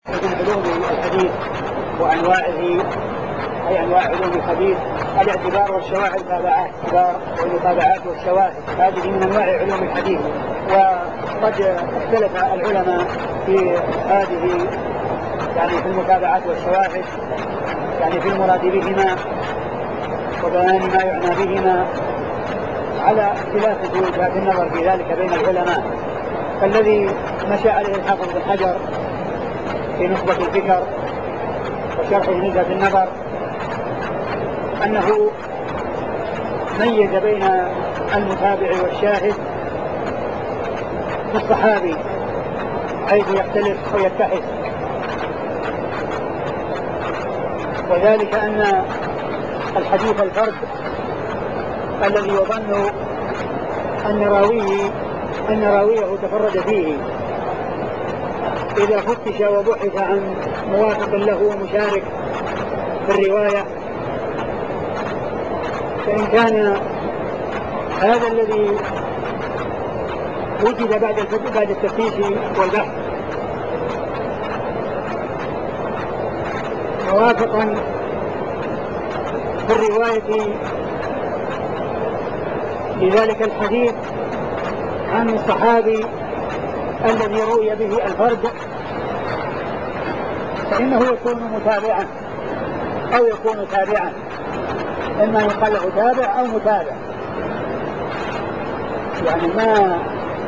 من علوم الحديث وأنواعه، أي أنواع علوم الحديث، الاعتبار والشواهد والمتابعات والشواهد، هذه من أنواع علوم الحديث. وقد اختلف العلماء في هذه، يعني في المتابعات والشواهد، يعني في المراد بهما وبيان ما يعنى بهما، على اختلاف وجهات النظر في ذلك بين العلماء. فالذي مشى عليه الحافظ بن حجر في نخبة الفكر وشرح نزهة النظر أنه ميز بين المتابع والشاهد في الصحابي حيث يختلف ويتحد، وذلك أن الحديث الفرد الذي يظن أن راويه تفرد فيه إذا فتش وبحث عن موافق له ومشارك في الرواية، فإن كان هذا الذي وجد بعد التفتيش والبحث موافقا في الرواية لذلك الحديث عن الصحابي الذي روي به الفرد، فإنه يكون متابعا أو يكون تابعا، إما يقال له تابع أو متابع. يعني ما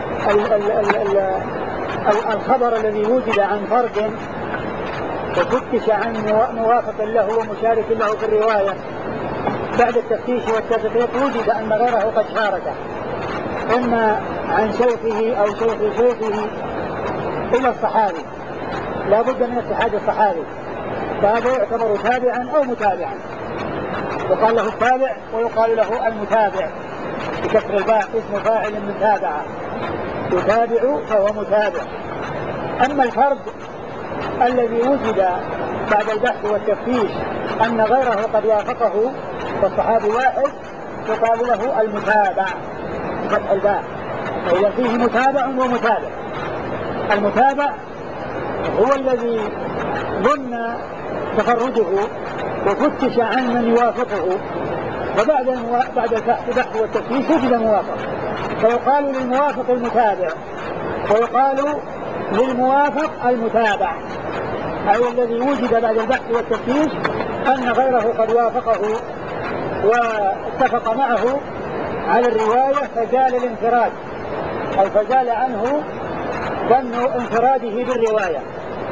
الخبر الذي وجد عن فرد وفتش عن موافق له ومشارك له في الرواية بعد التفتيش والتدقيق وجد أن غيره قد شاركه، إما عن شيخه أو شيخه إلى الصحابي، لا بد من اتحاد الصحابي، فهذا يعتبر تابعا أو متابعا، يقال له التابع ويقال له المتابع بكسر الباء، اسم فاعل من تابعه، يتابع فهو متابع. أما الفرد الذي وجد بعد البحث والتفتيش أن غيره قد وافقه والصحابي واحد، يقال له المتابع بفتح الباء. فإذا فيه متابع ومتابع، المتابع هو الذي ظن تفرده وفتش عن من يوافقه، وبعد البحث والتفتيش وجد موافق، فيقال للموافق المتابع ويقال للموافق المتابع، أي الذي وجد بعد البحث والتفتيش أن غيره قد وافقه واتفق معه على الرواية فزال الانفراد، أو فزال عنه ظن انفراده بالرواية.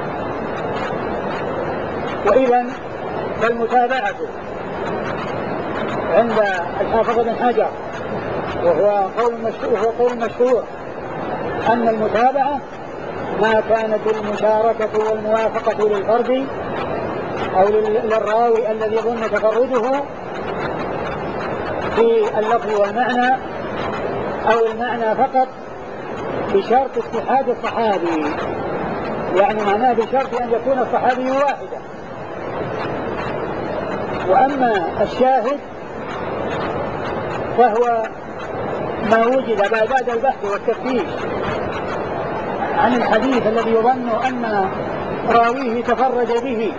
وإذن فالمتابعة عند الحافظ بن حجر وهو قول مشهور أن المتابعة ما كانت المشاركة والموافقة للفرد أو للراوي الذي يظن تفرده في اللفظ والمعنى أو المعنى فقط بشرط اتحاد الصحابي، يعني معناه بشرط أن يكون الصحابي واحدا. وأما الشاهد فهو ما وجد بعد البحث والتفتيش عن الحديث الذي يظن أن راويه تفرد به،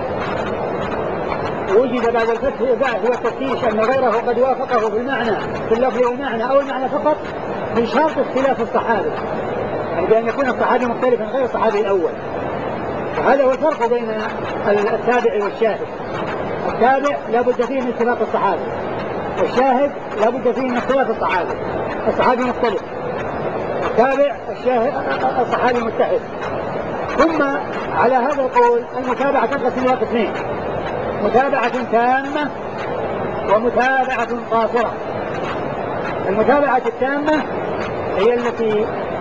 وجد بعد البحث والتفتيش أن غيره قد وافقه في المعنى في اللفظ والمعنى أو المعنى فقط بشرط اختلاف الصحابي، يعني بأن يكون الصحابي مختلفا غير الصحابي الأول. وهذا هو الفرق بين التابع والشاهد. التابع لا بد فيه من اتفاق الصحابي، والشاهد لا بد فيه من اختلاف الصحابي. الصحابي مختلف، التابع الصحابي متحد. ثم على هذا القول المتابعة تنقسم إلى قسمين: متابعة تامة ومتابعة قاصرة. المتابعة التامة هي التي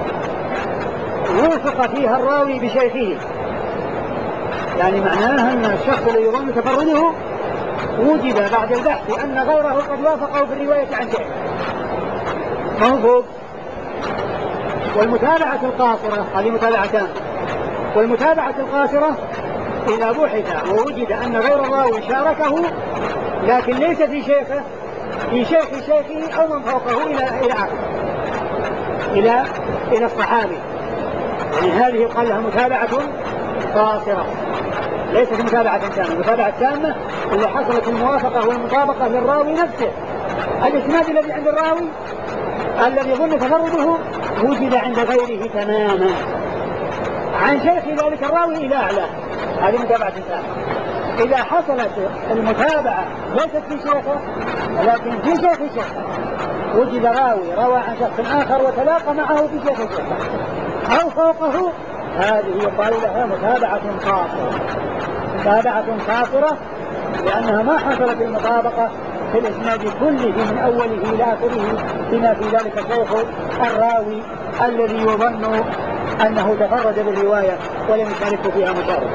وفق فيها الراوي بشيخه، يعني معناها أن الشخص الذي يظن تفرده وجد بعد البحث أن غيره قد وافقه في الرواية عن شيخ موجود. والمتابعة القاصرة هذه متابعتان. والمتابعة القاصرة إذا بحث ووجد أن غير الراوي شاركه لكن ليس في شيخه، في شيخه أو من فوقه إلى آخر، إلى الصحابي، يعني هذه يقال لها متابعة قاصرة ليست متابعة تامة. المتابعة التامة اللي حصلت الموافقة والمطابقة للراوي نفسه. الإسناد الذي عند الراوي الذي يظن تفرده وجد عند غيره تماما عن شيخ ذلك الراوي إلى أعلى، هذه متابعة تامة. إذا حصلت المتابعة ليست في شيخه لكن في شيخ شيخه، وجد راوي روى عن شخص آخر وتلاقى معه في شيخ شيخه أو فوقه، هذه يقال لها متابعة قاصرة. متابعة قاصرة لأنها ما حصلت المطابقة في الإسناد كله من أوله إلى آخره بما في ذلك شيخ الراوي الذي يظن أنه تفرد بالرواية ولم يشارك فيها مشارك.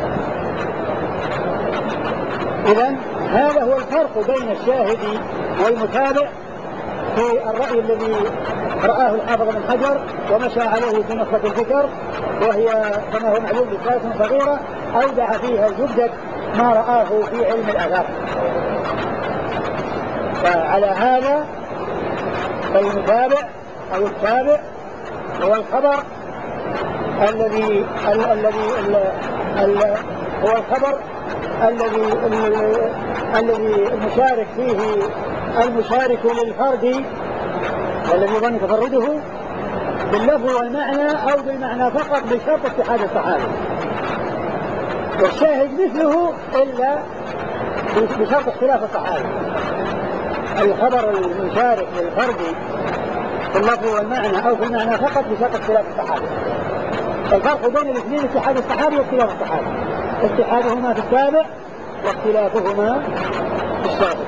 إذن هذا هو الفرق بين الشاهد والمتابع في الرأي الذي رآه الحافظ بن حجر ومشى عليه في نخبة الفكر، وهي كما هو معلوم رسالة صغيرة أودع فيها زبدة ما رآه في علم الآثار. فعلى هذا فالمتابع أو التابع هو الخبر الذي هو الخبر الذي المشارك فيه المشارك للفرد والذي يظن تفرده باللفظ والمعنى أو بالمعنى فقط بشرط اتحاد الصحابي. والشاهد مثله إلا بشرط اختلاف الصحابي. الخبر المشارك للفرد في اللفظ والمعنى أو في المعنى فقط بشرط اختلاف الصحابي. الفرق بين الاثنين اتحاد الصحابي واختلاف الصحابي، اتحادهما في التابع واختلافهما في الشاهد.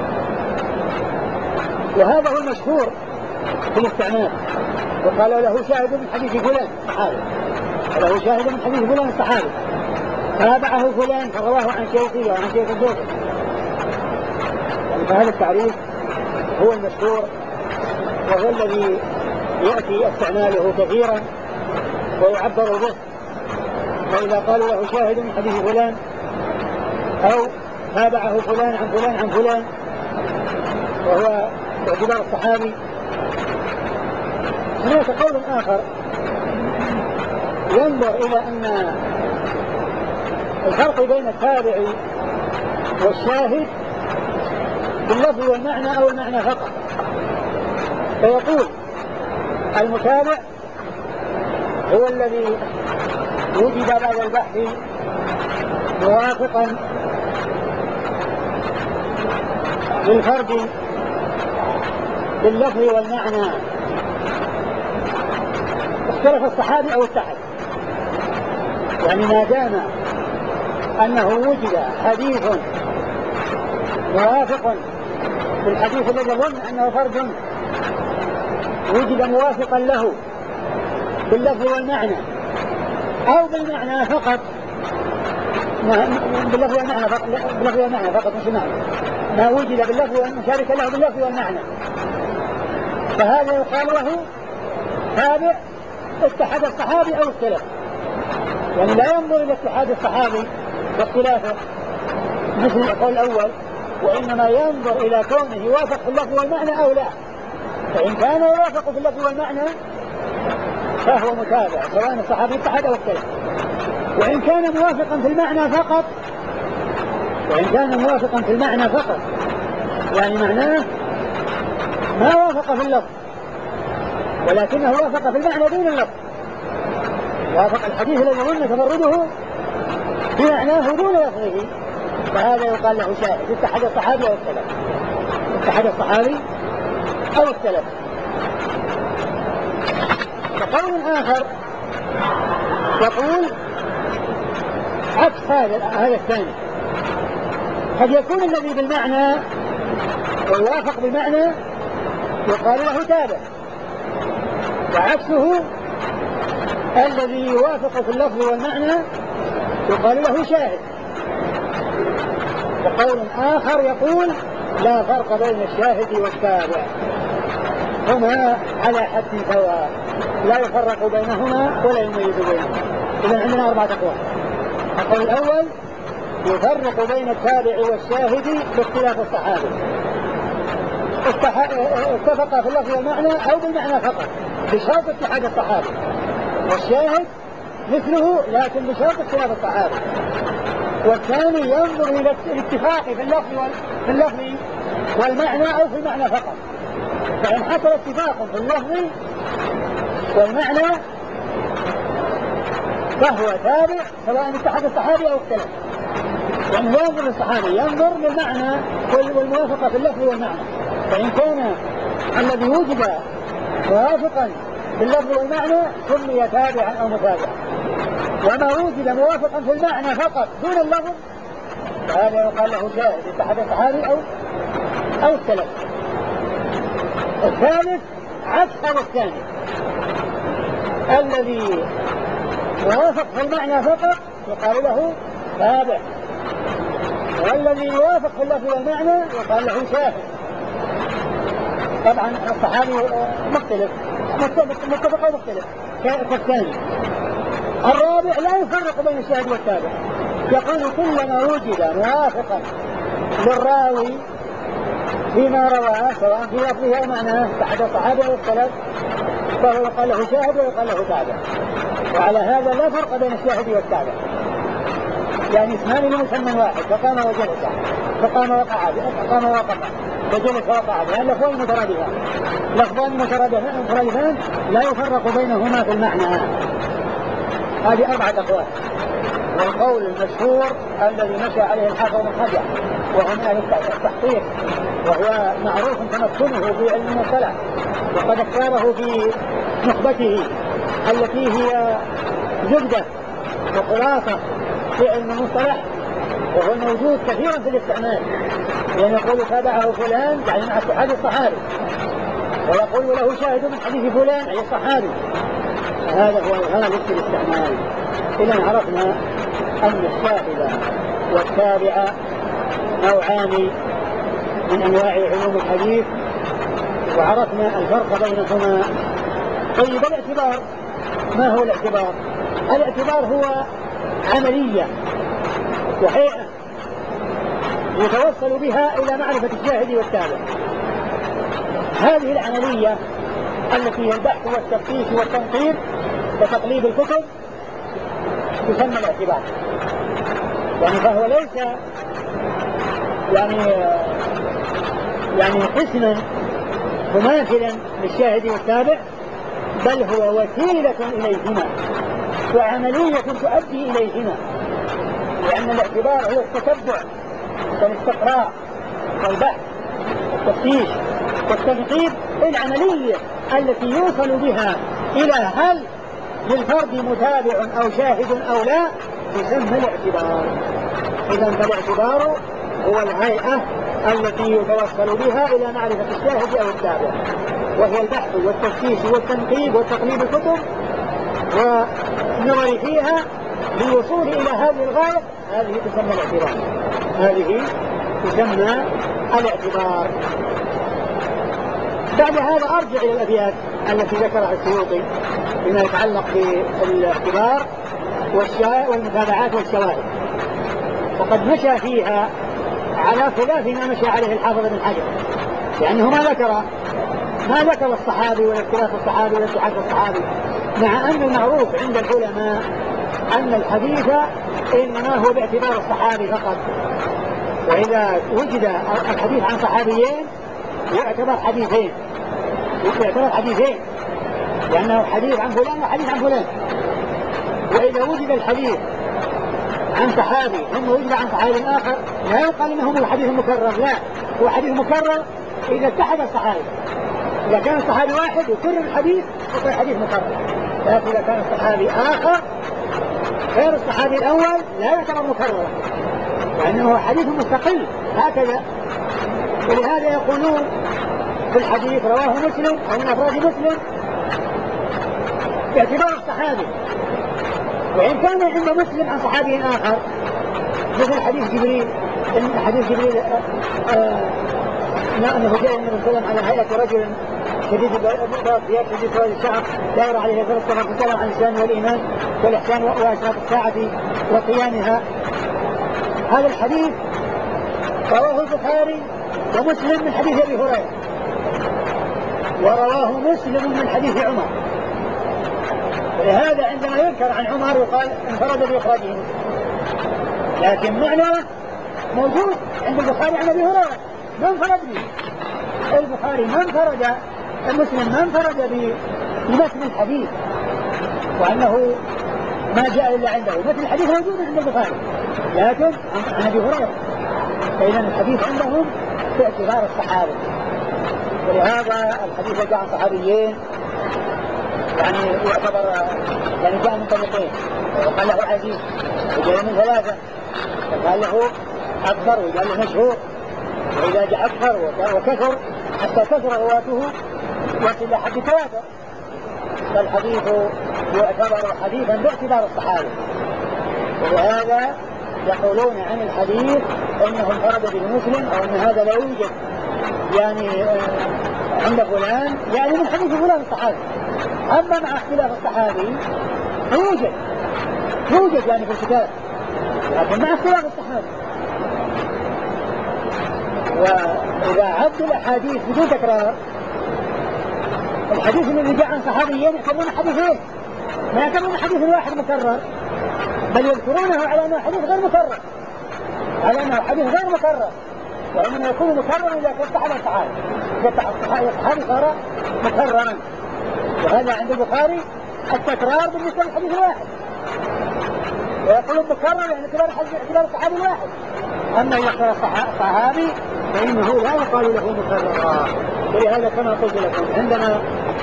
وهذا هو المشهور في الاستعمال. وقال له شاهد من حديث فلان الصحابي، له شاهد من حديث فلان الصحابي، تابعه فلان فرواه عن شيخه وعن شيخ الشيخ. فهذا التعريف هو المشهور وهو الذي يأتي استعماله كثيرا ويعبر به. فإذا قالوا له شاهد من حديث فلان أو تابعه فلان عن فلان عن فلان وهو باعتبار الصحابي. هناك قول آخر ينظر إلى أن الفرق بين التابع والشاهد باللفظ والمعنى أو المعنى فقط، فيقول المتابع هو الذي وجد بعد البحث موافقا للفرد باللفظ والمعنى، اختلف الصحابي أو اتحد. يعني ما دام أنه وجد حديث موافق في الحديث الذي يظن أنه فرد وجد موافقا له باللفظ والمعنى أو بالمعنى فقط، باللفظ والمعنى فقط، باللفظ والمعنى فقط مش المعنى، ما وجد باللفظ والمشاركة له باللفظ والمعنى، فهذا يقال له تابع اتحاد الصحابي أو السلف. يعني لا ينظر إلى اتحاد الصحابي واختلافه مثل القول الأول، وإنما ينظر إلى كونه يوافق في اللفظ والمعنى أو لا. فإن كان يوافق في اللفظ والمعنى فهو متابع سواء الصحابي اتحاد أو السلف. وإن كان موافقا في المعنى فقط، وإن كان موافقا في المعنى فقط يعني معناه ما وافق في اللفظ ولكنه وافق في المعنى دون اللفظ، وافق الحديث الذي يظن تفرده بمعناه دون لفظه، فهذا يقال له شاهد اتحاد الصحابي أو السلف، اتحاد الصحابي أو السلف. وقول آخر يقول عكس هذا الثاني، قد يكون الذي بالمعنى ويوافق بالمعنى يقال له تابع، وعكسه الذي يوافق في اللفظ والمعنى يقال له شاهد. وقول آخر يقول لا فرق بين الشاهد والتابع، هما على حد سواء لا يفرق بينهما ولا يميز بينهما. إذا عندنا 4 أقوال. القول الأول يفرق بين التابع والشاهد باختلاف الصحابة، اتفق في اللفظ والمعنى أو بالمعنى فقط بشرط اتحاد الصحابة. والشاهد مثله لكن بشرط اختلاف الصحابي. والثاني ينظر إلى الاتفاق في اللفظ والمعنى أو في المعنى فقط. فإن حصل اتفاق في اللفظ والمعنى فهو تابع سواء اتحد الصحابي أو اختلف. يعني ينظر للصحابي ينظر للمعنى والموافقة في اللفظ والمعنى، فإن كان الذي وجد موافقا في اللفظ والمعنى سمي تابعا أو متابعا، وما وجد موافقا في المعنى فقط دون اللفظ فهذا يقال له شاهد اتحد الصحابي أو اختلف. الثالث عكس هذا الثاني، الذي موافق في المعنى فقط يقال له تابع، والذي يوافق في اللفظ والمعنى يقال له شاهد. طبعا الصحابي مختلف متفق أو مختلف كالثاني. الرابع لا يفرق بين الشاهد والتابع، يقول كلما وجد موافقا للراوي فيما رواه سواء في لفظه أو معناه اتحد الصحابة أو اختلف فهو يقال له شاهد ويقال له تابع. وعلى هذا لا فرق بين الشاهد والتابع، يعني اسمان لمسمى واحد، فقام وجلس، فقام وقعد، فقام وقف، وجلس وقعد، يعني لفظان مترادفان لا يفرق بينهما في المعنى. هذه 4 أقوال، والقول المشهور الذي مشى عليه الحافظ بن حجر وهو من أهل التحقيق وهو معروف تمكنه في علم المصطلح وقد اختاره في نخبته التي هي زبدة وخلاصة في علم المصطلح، وهو موجود كثيرا في الاستعمال، لأن يقول تابعه فلان يعني مع اتحاد الصحابي، ويقول له شاهد من حديث فلان أي الصحابي. هذا هو الغالب في الاستعمال. إذا عرفنا أن الشاهد والتابع نوعان من أنواع علوم الحديث، وعرفنا الفرق بينهما. طيب الاعتبار، ما هو الاعتبار؟ الاعتبار هو عملية وهيئة يتوصل بها إلى معرفة الشاهد والتابع. هذه العملية التي هي البحث والتفتيش والتنقيب وتقليب الكتب تسمى الاعتبار. يعني فهو ليس يعني قسما مماثلا للشاهد والتابع، بل هو وسيلة إليهما وعملية تؤدي إليهما، لأن الاعتبار هو التتبع والاستقراء والبحث والتفتيش والتنقيب، العملية التي يوصل بها إلى هل للفرد متابع أو شاهد أو لا تسمى الاعتبار. إذن فالاعتبار هو الهيئة التي يتوصل بها إلى معرفة الشاهد أو التابع، وهي البحث والتفتيش والتنقيب وتقليب الكتب والنظر فيها للوصول إلى هذه الغاية. هذه تسمى الاعتبار، هذه تسمى الاعتبار. بعد هذا أرجع إلى الأبيات التي ذكرها السيوطي فيما يتعلق بالاعتبار والمتابعات والشواهد، وقد مشى فيها على خلاف ما مشى عليه الحافظ بن حجر، لأنه ما ذكر الصحابي ولا اختلاف الصحابي ولا اتحاد الصحابي، مع أن المعروف عند العلماء أن الحديث إنما هو باعتبار الصحابي فقط، وإذا وجد الحديث عن صحابيين يعتبر حديثين، لأنه حديث عن فلان وحديث عن فلان. وإذا وجد الحديث عن صحابي ثم وجد عن صحابي آخر لا يقال إنه هو حديث مكرر، لا، هو حديث مكرر إذا اتحد الصحابي. إذا كان الصحابي واحد يكرر الحديث يصير حديث مكرر، لكن إذا كان الصحابي آخر غير الصحابي الأول لا يعتبر مكررا، لأنه حديث مستقل هكذا. ولهذا يقولون في الحديث رواه مسلم أو من أفراد مسلم باعتبار الصحابي، وإن كان عند مسلم عن صحابي آخر مثل حديث جبريل، أنه جاء النبي صلى الله عليه وسلم على هيئة رجل شديد البياض شديد سواد الشعر دار عليه ثلاث تتكلم عن الإسلام والإيمان والإحسان وأشراط الساعة وقيامها. هذا الحديث رواه البخاري ومسلم من حديث أبي هريرة، ورواه مسلم من حديث عمر. ولهذا عندما يذكر عن عمر يقال انفرد بإخراجه مسلم، لكن معنى موجود عند البخاري عن أبي هريرة ما انفرد به. البخاري ما انفرد، مسلم ما انفرد بمتن الحديث وأنه ما جاء إلا عنده، مثل الحديث موجود عند البخاري لكن عن أبي هريرة، فإذا الحديث عندهم باعتبار الصحابة. ولهذا الحديث جاء عن صحابيين يعني يعتبر يعني جاء من طريقين، وقال له عزيز وجاء من ثلاثة، وقال له أكثر وقال له مشهور، وإذا جاء أكثر وكثر حتى كثر رواته يصل إلى حد ثلاثة، فالحديث يعتبر حديثا باعتبار الصحابة. ولهذا يقولون عن الحديث انه انفرد به مسلم او ان هذا لا يوجد يعني عند فلان، يعني من حديث فلان الصحابي. اما مع اختلاف الصحابي يوجد يعني في الكتاب، لكن مع اختلاف الصحابي. واذا عد الاحاديث بدون تكرار، الحديث الذي جاء عن صحابيين يعتبرون حديثين، ما يعتبرون حديث واحد مكرر، بل يذكرونه على انه حديث غير مكرر، وانما يكون مكررا اذا فتح على الصحابي، فتح الصحابي صار مكررا. وهذا عند البخاري التكرار بالنسبه للحديث الواحد، ويقولون مكرر يعني اعتبار الصحابي الواحد، اما اذا كان الصحابي فانه لا يقال له مكررا. ولهذا كما قلت لكم عندنا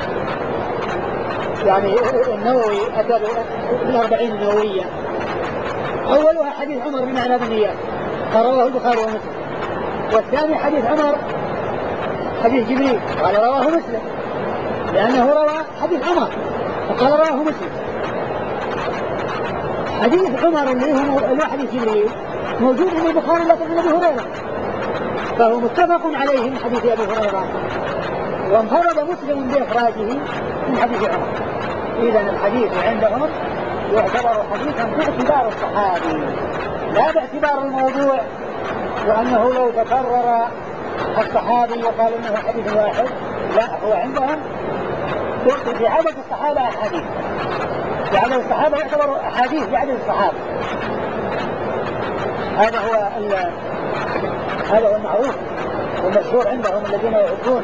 يعني النووي اتى بالأربعين النووية، اولها حديث عمر بن علي بن اياس رواه البخاري ومسلم، والثاني حديث عمر حديث جبريل قال رواه مسلم، لانه روى حديث عمر فقال رواه مسلم. حديث عمر اللي حديث جبريل موجود عند البخاري لكن عند ابي هريره، فهو متفق عليه من حديث ابي هريره، وانفرد مسلم باخراجه من حديث عمر. اذا الحديث عندهم يعتبر حديثا باعتبار الصحابي لا باعتبار الموضوع، وانه لو تكرر الصحابي وقال انه حديث واحد، لا، هو عندهم في عدد الصحابه احاديث، في عدد الصحابه يعتبر احاديث بعدد الصحابه. هذا هو المعروف والمشهور عندهم، الذين يعدون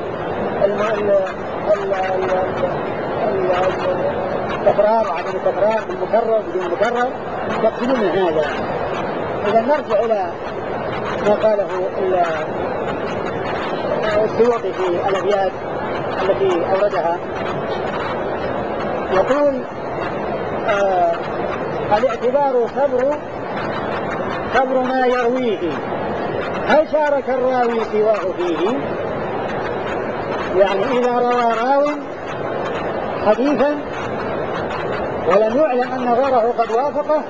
التكرار وعدم التكرار، المكرر بدون المكرر، يقصدون هذا. إذا نرجع إلى ما قاله السيوطي في الأبيات التي أوردها، يقول الاعتبار صبر ما يرويه، هل شارك الراوي سواه فيه؟ يعني إذا روى راو حديثا ولم يعلم أن غيره قد وافقه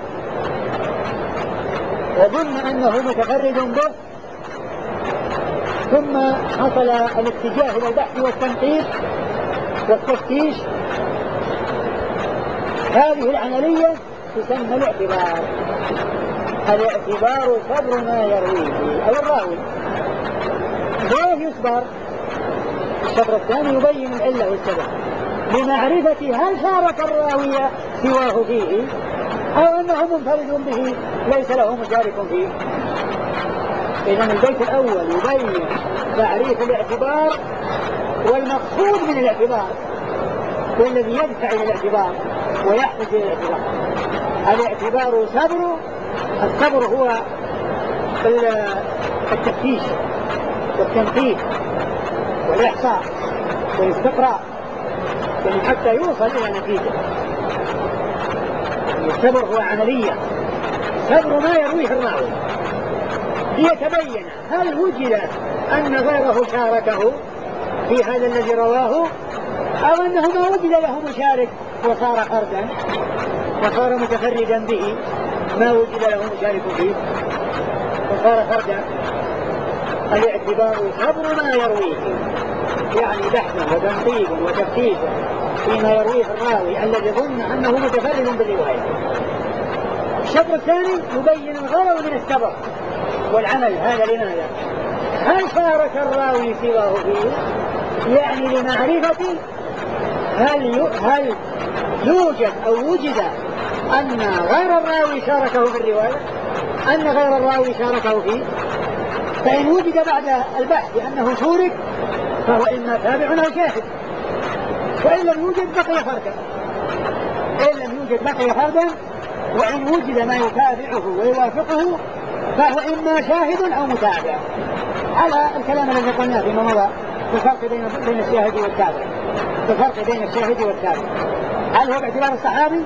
وظن أنه متفرد به، ثم حصل الاتجاه إلى البحث والتنقيح والتفتيش، هذه العملية تسمى الاعتبار. الاعتبار صبر ما يرويه أو الراوي. ليه يصبر؟ الشطر الثاني يبين العلة والسبب لمعرفة هل شارك الراوي سواه فيه أو أنه منفرد به ليس له مشارك فيه. إذن البيت الأول يبين تعريف الاعتبار والمقصود من الاعتبار والذي يدفع إلى الاعتبار ويحتج إلى الاعتبار. الاعتبار الصبر هو التفتيش والتنقيح والإحصاء والاستقراء يعني حتى يوصل إلى نتيجة. الصبر هو عملية، صبر ما يرويه الراوي ليتبين هل وجد أن غيره شاركه في هذا الذي رواه أو أنه ما وجد له مشارك وصار فردا وصار متفردا به، ما وجد له مشارك فيه وصار فردا. الاعتبار صبر ما يرويه، يعني بحثا وتنقيبا وتفتيشا فيما يرويه الراوي الذي ظن أنه متفرد بالرواية. الشطر الثاني يبين الغرض من السبب والعمل. هذا لماذا؟ هل شارك الراوي سواه فيه؟ يعني لمعرفة هل يوجد أو وجد أن غير الراوي شاركه في الرواية، أن غير الراوي شاركه فيه، فإن وجد بعد البحث أنه شورك فهو إما تابع أو شاهد، وإن لم يوجد بقي فردا، إن لم يوجد بقي فردا، وإن وجد ما يتابعه ويوافقه فهو إما شاهد أو متابع، على الكلام الذي قلناه فيما مضى في الفرق بين الشاهد والتابع، في الفرق بين الشاهد والتابع، هل هو باعتبار الصحابي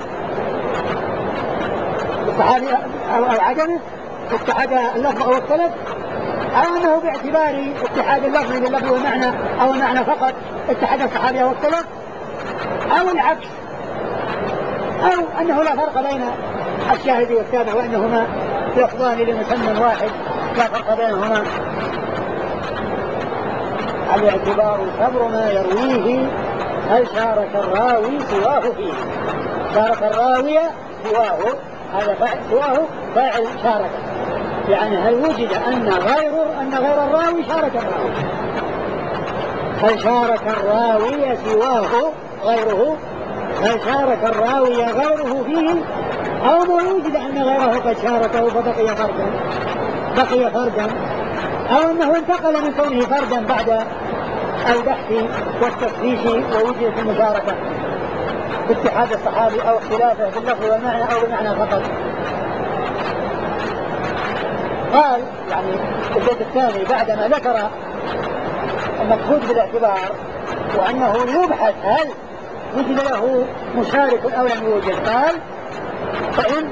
أو عدمه اتحاد اللفظ أو الطلب، أو أنه باعتبار اتحاد اللفظ باللفظ والمعنى أو المعنى فقط اتحاد الصحابي أو الطلب، أو العكس، أو أنه لا فرق بين الشاهد والتابع وأنهما لفظان لمسمى واحد لا فرق بينهما. الاعتبار صبر ما يرويه، هل شارك الراوي سواه فيه، شارك الراوي سواه، هذا سواه فاعل شارك، يعني هل وجد أن غير الراوي شارك الراوي، هل شارك الراوي سواه غيره، هل شارك الراوي غيره فيه، أو ما وجد أن غيره قد شاركه فبقي فردا، أو أنه انتقل من كونه فردا بعد البحث والتفتيش ووجدت المشاركة باتحاد الصحابي أو اختلافه باللفظ والمعنى أو بالمعنى فقط. قال يعني البيت الثاني بعدما ذكر المقصود بالاعتبار وأنه يبحث هل وجد له مشارك أو لم يوجد، قال فإن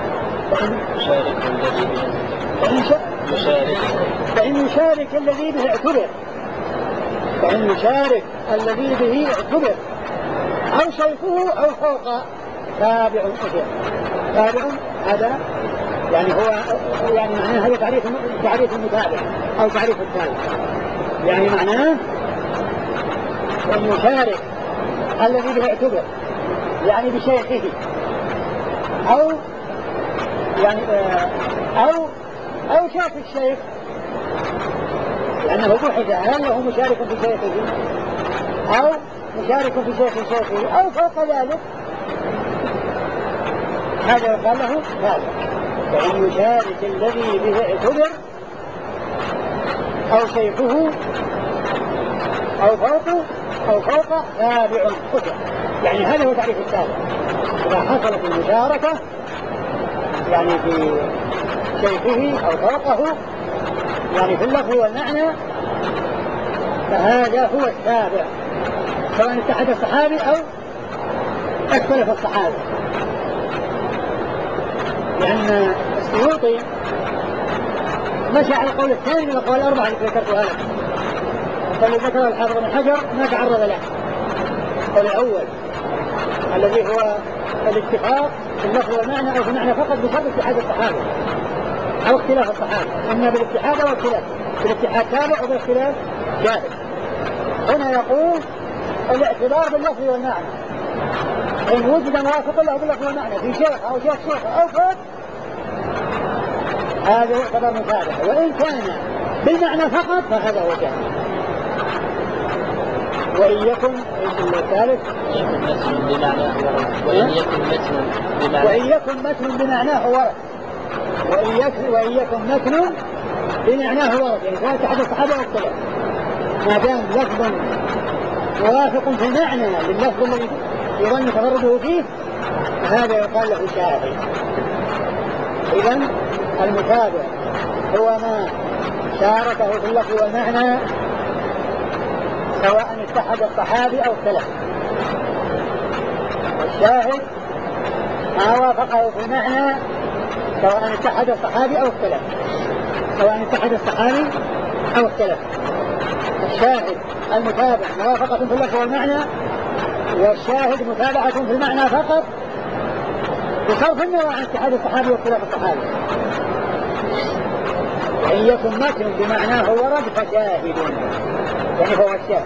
يشارك الذي به اعتبر، فإن يشارك الذي به اعتبر أو شيخه أو فوق تابع أثر. تابع هذا يعني هو يعني معناه هذا تعريف المتابع أو تعريف التابع، يعني معناه أن يشارك الذي به اعتبر يعني بشيخه أو يعني أو شاف الشيخ، لأنه بحث هل له مشارك في شيخه أو مشارك في شيخه أو فوق ذلك، هذا يقال له تابع. فإن يشارك الذي به اعتبر أو شيخه أو فوق تابع أثر، يعني هذا هو تعريف التابع. إذا حصلت المشاركة يعني في شيخه أو فوقه يعني في اللفظ والمعنى فهذا هو التابع، سواء اتحد الصحابي أو اختلف الصحابي. لأن السيوطي مشى على القول الثاني من الأقوال الأربعة التي ذكرتها لك، الذي ذكره الحافظ بن حجر ما تعرض له. القول الأول الذي هو الاتفاق في اللفظ والمعنى أو في المعنى فقط بشرط اتحاد الصحابة أو اختلاف الصحابة، إما بالاتحاد أو اختلاف، بالاتحاد تابع أو بالاختلاف جاهز. هنا يقول الاعتبار باللفظ والمعنى، إن وجد موافق له باللفظ والمعنى في شيخ أو شيخ أو فوق هذا يعتبر متابع، وإن كان بالمعنى فقط فهذا هو جاهز. وإن يكن الثالث وإن يكن متن بمعناه ورد، وإن يكن متن بمعناه ورد، يعني كان تحت الصحابة والسلف ما دام لفظ موافق في المعنى لللفظ الذي يظن تفرده فيه هذا يقال له شاهد. إذن المتابع هو ما شاركه في اللفظ والمعنى سواء اتحد الصحابي أو اختلف، الشاهد ما وافقه في المعنى سواء اتحد الصحابي أو اختلف، سواء اتحد الصحابي أو اختلف. الشاهد المتابع موافقة في اللفظ والمعنى، والشاهد متابعة في المعنى فقط بصرف النظر عن اتحاد الصحابي واختلاف الصحابي. وإن يكن متن بمعناه ورد فشاهد، يعني هو الشاهد.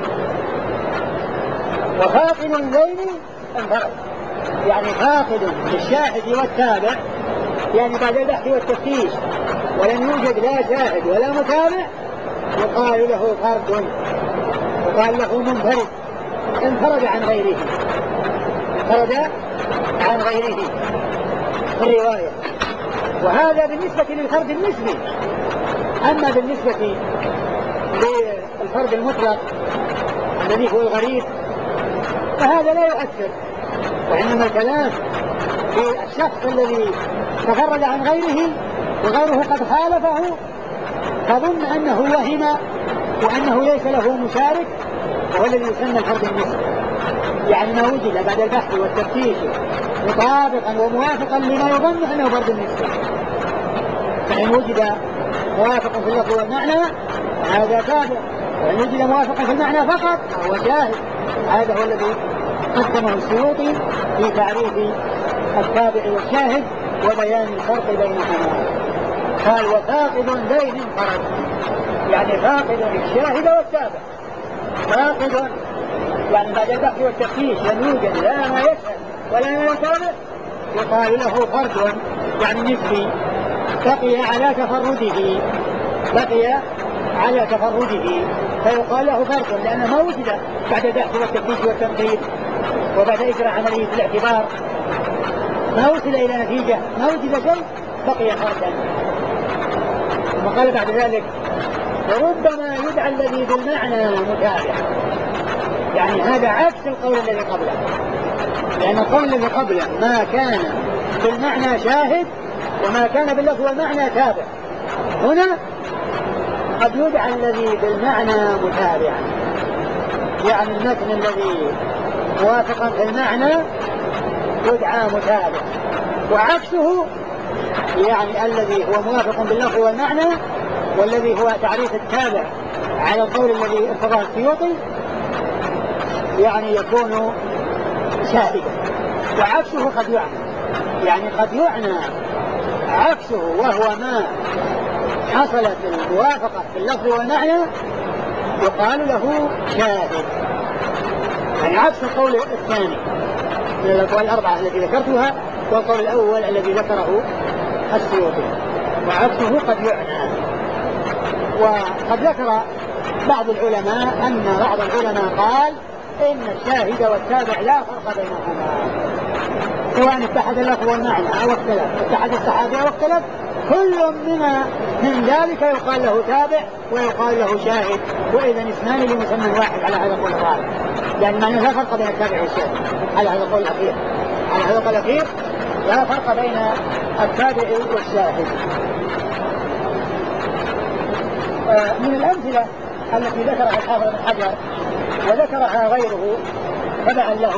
وفاقد الذين انفرد، يعني فاقد للشاهد والتابع، يعني بعد البحث والتفتيش ولم يوجد لا شاهد ولا متابع يقال له فرد، يقال له منفرد، انفرد عن غيره. فرد عن غيره في الرواية. وهذا بالنسبة للفرد النسبي. أما بالنسبة للفرد المطلق الذي هو الغريب فهذا لا يؤثر، وإنما الكلام في الشخص الذي تفرد عن غيره وغيره قد خالفه فظن أنه وهم وأنه ليس له مشارك، وهو الذي يسمى الفرد النسبي. يعني ما وجد بعد البحث والتفتيش مطابقا وموافقا لما يظن أنه فرد النسبي. فإن وجد موافقا في اللفظ والمعنى هذا تابع، وإن وجد موافقا في المعنى فقط فهو شاهد. هذا هو الذي قدمه السيوطي في تعريف التابع والشاهد وبيان الفرق بينهما. قال وفاقد ذين انفرد، يعني فاقد الشاهد والتابع. فاقد يعني بعد البحث والتفتيش لم يوجد لا ما يشهد ولا ما يتابع يقال له فرد يعني نسبي بقي على تفرده فيقال له فرد، لأنه ما وجد بعد البحث والتفتيش والتنقيب وبعد إجراء عملية الاعتبار ما وصل إلى نتيجة، ما وجد شيء بقي فردا. وقال بعد ذلك وربما يدعى الذي بالمعنى متابع، يعني هذا عكس القول الذي قبله، لأن القول الذي قبله ما كان بالمعنى شاهد وما كان باللفظ والمعنى تابع. هنا قد يدعى الذي بالمعنى متابعا، يعني المتن الذي موافقا في المعنى يدعى متابع، وعكسه يعني الذي هو موافق باللفظ والمعنى والذي هو تعريف التابع على القول الذي ارتضاه السيوطي يعني يكون شاهدا، وعكسه قد يعنى، يعني قد يعنى عكسه وهو ما حصلت الموافقة في اللفظ والمعنى يقال له شاهد، يعني عكس القول الثاني من الأقوال الأربعة التي ذكرتها والقول الأول الذي ذكره السيوطي، وعكسه قد يعنى. وقد ذكر بعض العلماء أن بعض العلماء قال إن الشاهد والتابع لا فرق بينهما، سواء اتحد اللفظ والمعنى أو اختلف، اتحد الصحابة أو اختلف، كل من ذلك يقال له تابع ويقال له شاهد، وإذا اسمان لمسمى واحد على هذا القول الرابع، لأن معنى لا فرق بين التابع والشاهد على هذا القول الأخير. على هذا القول الأخير لا فرق بين التابع والشاهد. من الأمثلة التي ذكرها الحافظ بن حجر وذكرها غيره تبعا له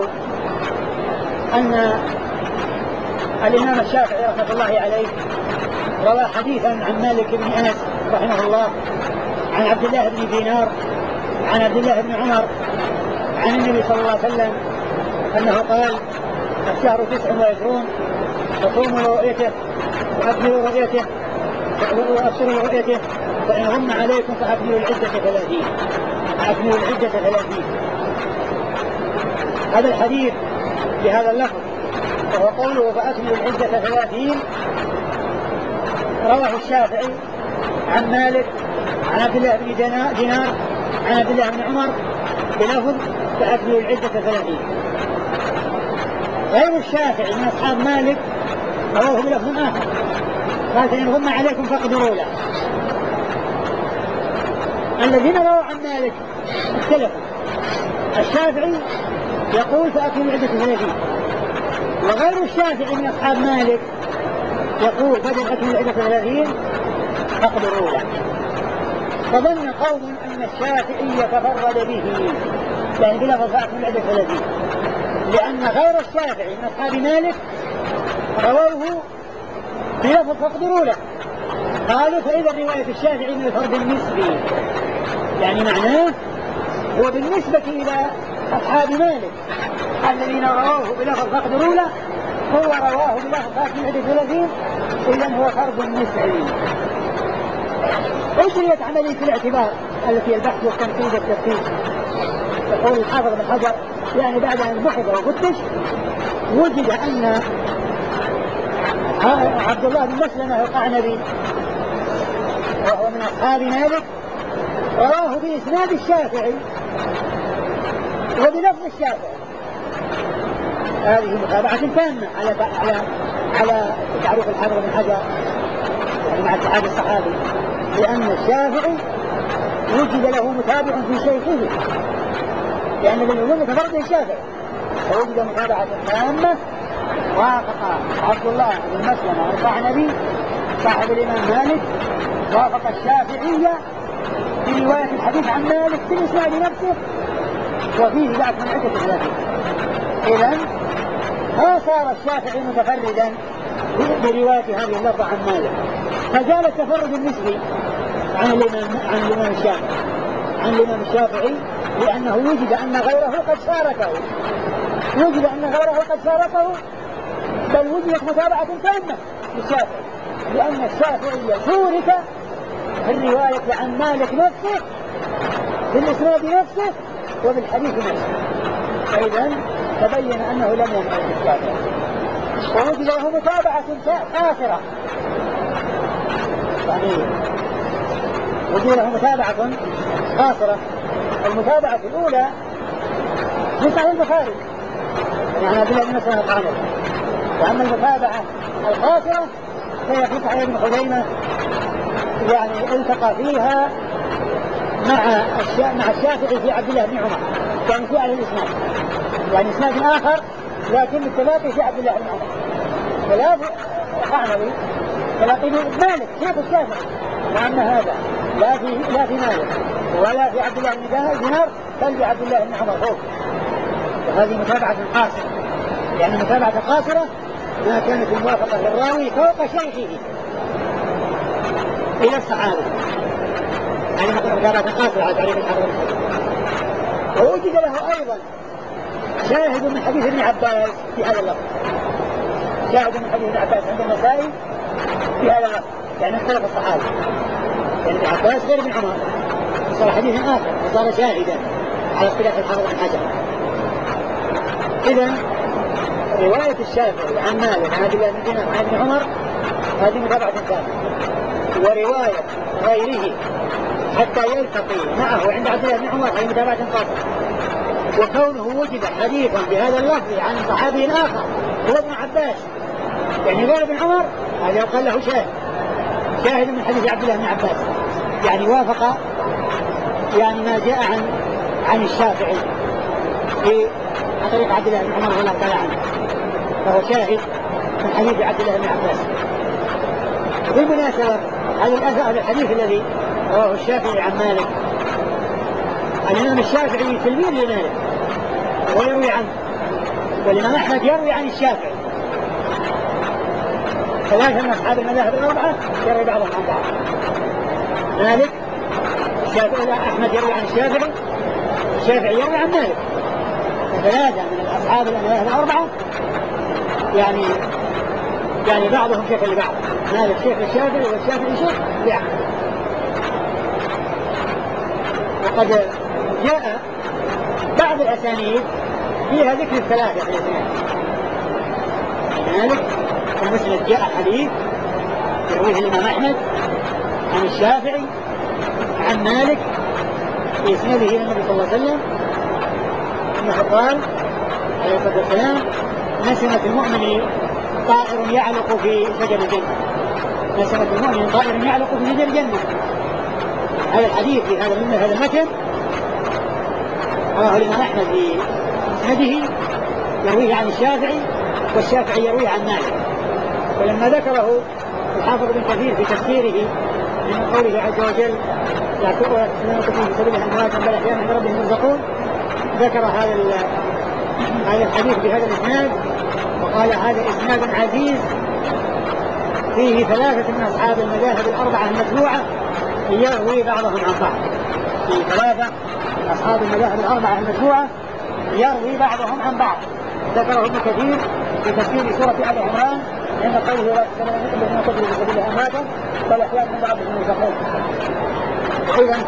أن الإمام الشافعي رحمة الله عليه روى حديثا عن مالك بن أنس رحمه الله عن عبد الله بن دينار عن عبد الله بن عمر عن النبي صلى الله عليه وسلم أنه قال الشهر 29 فصوموا لرؤيته وأكملوا رؤيته وأبصروا لرؤيته فإن غم عليكم فأكملوا العدة 30. أكملوا العدة 30. هذا الحديث بهذا اللفظ وهو قوله فأكملوا العدة 30 رواه الشافعي عن مالك عن عبد الله بن دينار عن عبد الله بن عمر بلفظ فأكملوا العدة 30. غير الشافعي من أصحاب مالك رواه بلفظ آخر قال فإن غم عليكم فاقدروا له. الذين رووا عن مالك اختلفوا، الشافعي يقول فأكملوا العدة 30، وغير الشافعي من أصحاب مالك يقول بدل أكمل العدة 30 فاقدروا له. فظن قوم أن الشافعي يتفرد به يعني بلفظ فأكمل العدة 30، لأن غير الشافعي من أصحاب مالك رووه بلفظ فاقدروا له. قالوا فإذا رواية الشافعي من الفرد النسبي، يعني معناه هو بالنسبة إلى أصحاب مالك الذين رووه بلفظ فاقدروا له هو رواه بلفظ فاكمل العدة 30، إذن هو فرد نسبي. أجريت عملية الاعتبار التي البحث والتنقيب والتفتيش. يقول الحافظ بن حجر يعني بعد أن بحث وفتش وجد أن عبد الله بن مسلمة القعنبي وهو من أصحاب مالك رواه بإسناد الشافعي وبلفظ الشافعي، هذه متابعة تامة على تعريف الحافظ بن حجر يعني مع اتحاد الصحابي، لأن الشافعي وجد له متابع في شيخه، لأن بالعموم يتفرد الشافعي، فوجد متابعة تامة. وافق عبد الله بن مسلمة القعنبي صاحب الإمام مالك وافق الشافعية في رواية الحديث عن مالك في الإسناد نفسه، وفيه ذاك من عدة خلافات. إذن ما صار الشافعي متفردا برواية هذه اللفظة عن مالك، فجاء التفرد النسبي عن الإمام الشافعي لأنه وجد أن غيره قد شاركه، بل وجدت متابعة تامة للشافعي، لأن الشافعي شورك في الرواية عن مالك نفسه في الإسناد نفسه وبالحديث نفسه، فإذا تبين أنه لم ينقل الشافعي، ووجد له متابعة قاصرة، يعني وجد له متابعة قاصرة. المتابعة الأولى في صحيح البخاري يعني عبد الله بن مسلمة القعنبي، وأما المتابعة القاصرة فهي في صحيح ابن خزيمة، يعني التقى فيها مع الشافعي في عبد الله بن عمر، يعني في أهل الإسناد، يعني إسناد آخر لكن التلاقي في عبد الله بن عمر، ولا في القعنبي تلاقي مالك شيخ الشافعي، وأما هذا لا في مالك ولا في عبد الله بن دينار بل في عبد الله بن عمر فوق. وهذه متابعة قاصرة، يعني متابعة قاصرة ما كانت الموافقة للراوي فوق شيخه إلى الصحابة، يعني متابعة قاصرة على تعريف الحافظ بن حجر. ووجد له أيضا شاهد من حديث ابن عباس في هذا اللفظ، شاهد من حديث ابن عباس عند النسائي في هذا اللفظ، يعني اختلف الصحابة، يعني ابن عباس غير ابن عمر، صار حديث آخر وصار شاهدا على اختلاف الحافظ بن حجر. إذا رواية الشافعي عن مالك عن عبد الله بن دينار عن ابن عمر هذه متابعة تامة، ورواية غيره حتى يلتقي معه عند عبد الله بن عمر هذه متابعة قاصرة. وكونه وجد حديثا بهذا اللفظ عن صحابي آخر هو ابن عباس يعني غير ابن عمر، هذا يقال له شاهد من حديث عبد الله بن عباس، يعني وافق يعني ما جاء عن الشافعي في طريق عبد الله بن عمر رضي الله تعالى عنه، فهو شاهد من حديث عبد الله بن عباس. بالمناسبة هذا الحديث الذي رواه الشافعي عن مالك، الإمام الشافعي تلميذ لمالك ويروي عنه، والإمام أحمد يروي عن الشافعي، ثلاثة من أصحاب المذاهب الأربعة يروي بعضهم عن بعض، مالك الشافعي أحمد يروي عن الشافعي، الشافعي يروي عن مالك، ثلاثة من أصحاب المذاهب الأربعة يعني بعضهم شيخ لبعض، مالك شيخ للشافعي والشافعي شيخ لأحمد. وقد جاء بعض الأسانيد فيها ذكر الثلاثة في الإسناد، مالك المسند جاء حديث يرويه الإمام أحمد عن الشافعي عن مالك في إسناده إلى النبي صلى الله عليه وسلم أنه قال عليه الصلاة والسلام: نسمة المؤمن طائر يعلق في شجر الجنة، نسمة المؤمن طائر يعلق في شجر الجنة. هذا الحديث في هذا المتن رواه الإمام أحمد في مسنده يرويه عن الشافعي والشافعي يرويه عن مالك. ولما ذكره الحافظ بن كثير في تفسيره من قوله عز وجل: لا تؤمنوا في سبيلها أمواتا بل أحياء عند ربهم يرزقون، ذكر هذا الحديث بهذا الإسناد وقال: هذا إسناد عزيز فيه ثلاثة من أصحاب المذاهب الأربعة المتبوعة يروي بعضهم عن بعض، فيه ثلاثة من أصحاب المذاهب الأربعة المتبوعة يروي بعضهم عن بعض. ذكره ابن كثير في تفسير سورة آل عمران عند قوله: لا تؤمنوا الذين قتلوا في سبيلها أمواتا بل أحياء عند ربهم يرزقون. إذن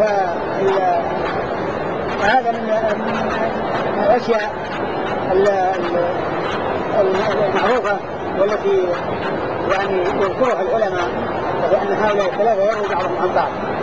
فهذا من الأشياء المعروفة والتي يعني يذكرها العلماء، وهي أن هؤلاء الثلاثة يروي بعضهم عن بعض.